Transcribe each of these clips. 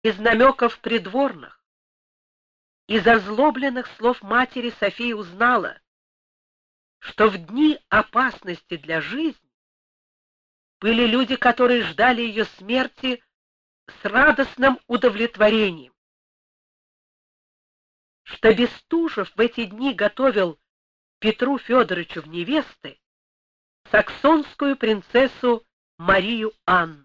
Из намеков придворных, из озлобленных слов матери София узнала, что в дни опасности для жизни были люди, которые ждали ее смерти с радостным удовлетворением, что Бестужев в эти дни готовил Петру Федоровичу в невесты саксонскую принцессу Марию Анну.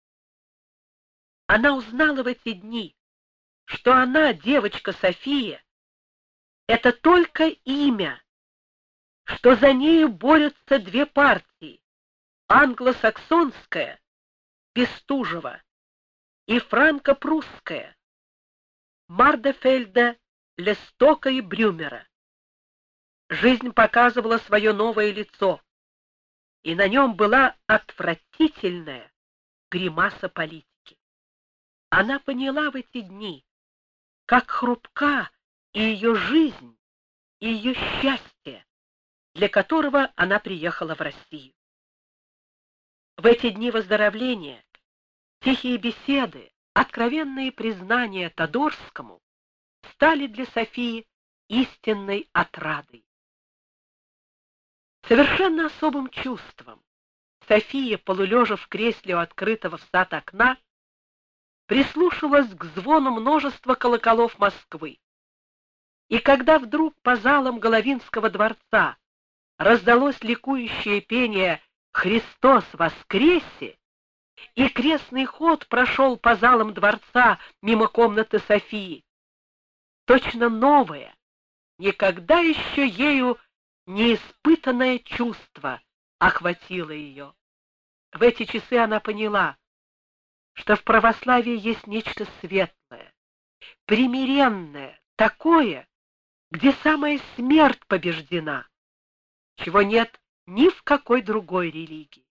Она узнала в эти дни, что она, девочка София, это только имя, что за нею борются две партии: англосаксонская, Бестужева, и франко-прусская, Мардефельда, Лестока и Брюмера. Жизнь показывала свое новое лицо, и на нем была отвратительная гримаса политики. Она поняла в эти дни, как хрупка и ее жизнь, и ее счастье, для которого она приехала в Россию. В эти дни выздоровления тихие беседы, откровенные признания Тодорскому стали для Софии истинной отрадой. Совершенно особым чувством София, полулежа в кресле у открытого в сад окна, прислушивалась к звону множества колоколов Москвы. И когда вдруг по залам Головинского дворца раздалось ликующее пение «Христос воскресе!», и крестный ход прошел по залам дворца мимо комнаты Софии, точно новое, никогда еще ею не испытанное чувство охватило ее. В эти часы она поняла, что в православии есть нечто светлое, примиренное, такое, где самая смерть побеждена, чего нет ни в какой другой религии.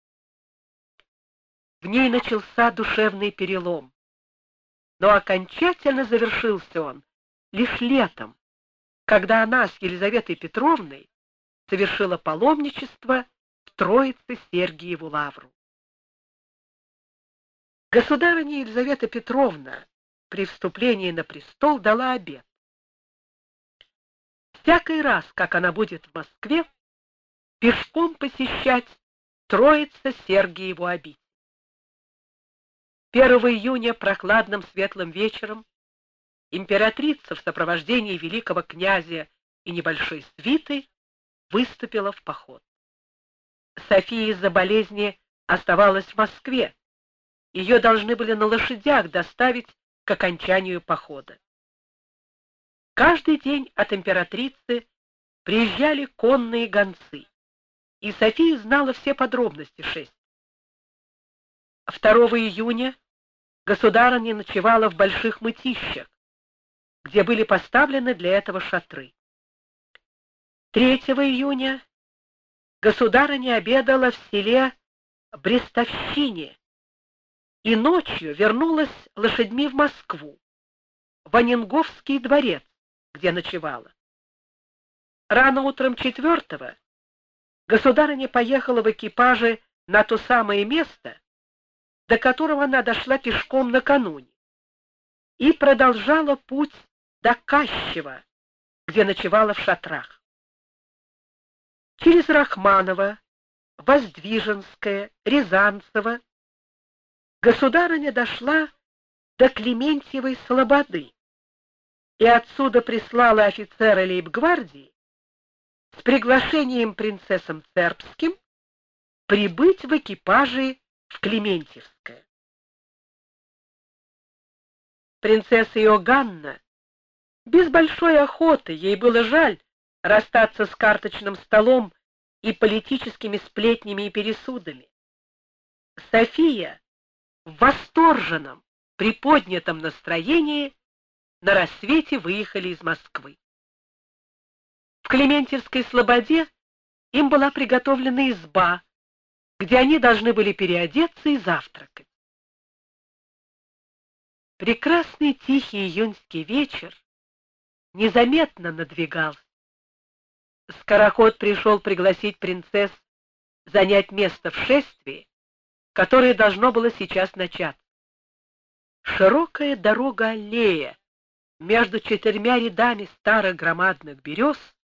В ней начался душевный перелом, но окончательно завершился он лишь летом, когда она с Елизаветой Петровной совершила паломничество в Троице-Сергиеву лавру. Государыня Елизавета Петровна при вступлении на престол дала обет: всякий раз, как она будет в Москве, пешком посещать Троице-Сергиеву обитель. 1 июня прохладным светлым вечером императрица в сопровождении великого князя и небольшой свиты выступила в поход. София из-за болезни оставалась в Москве. Ее должны были на лошадях доставить к окончанию похода. Каждый день от императрицы приезжали конные гонцы, и София знала все подробности шествия. 2 июня государыня ночевала в Больших Мытищах, где были поставлены для этого шатры. 3 июня государыня обедала в селе Брестовщине и ночью вернулась лошадьми в Москву, в Анненговский дворец, где ночевала. Рано утром 4-го государыня поехала в экипаже на то самое место, до которого она дошла пешком накануне, и продолжала путь до Кащева, где ночевала в шатрах. Через Рахманово, Воздвиженское, Рязанцево государыня дошла до Клементьевой слободы и отсюда прислала офицера лейб-гвардии с приглашением принцессам Цербским прибыть в экипаже в Клементьевское. Принцесса Иоганна без большой охоты, ей было жаль расстаться с карточным столом и политическими сплетнями и пересудами. София в восторженном, приподнятом настроении на рассвете выехали из Москвы. В Клементьевской слободе им была приготовлена изба, где они должны были переодеться и завтракать. Прекрасный тихий июньский вечер незаметно надвигался. Скороход пришел пригласить принцесс занять место в шествии, которое должно было сейчас начаться. Широкая дорога-аллея между четырьмя рядами старых громадных берез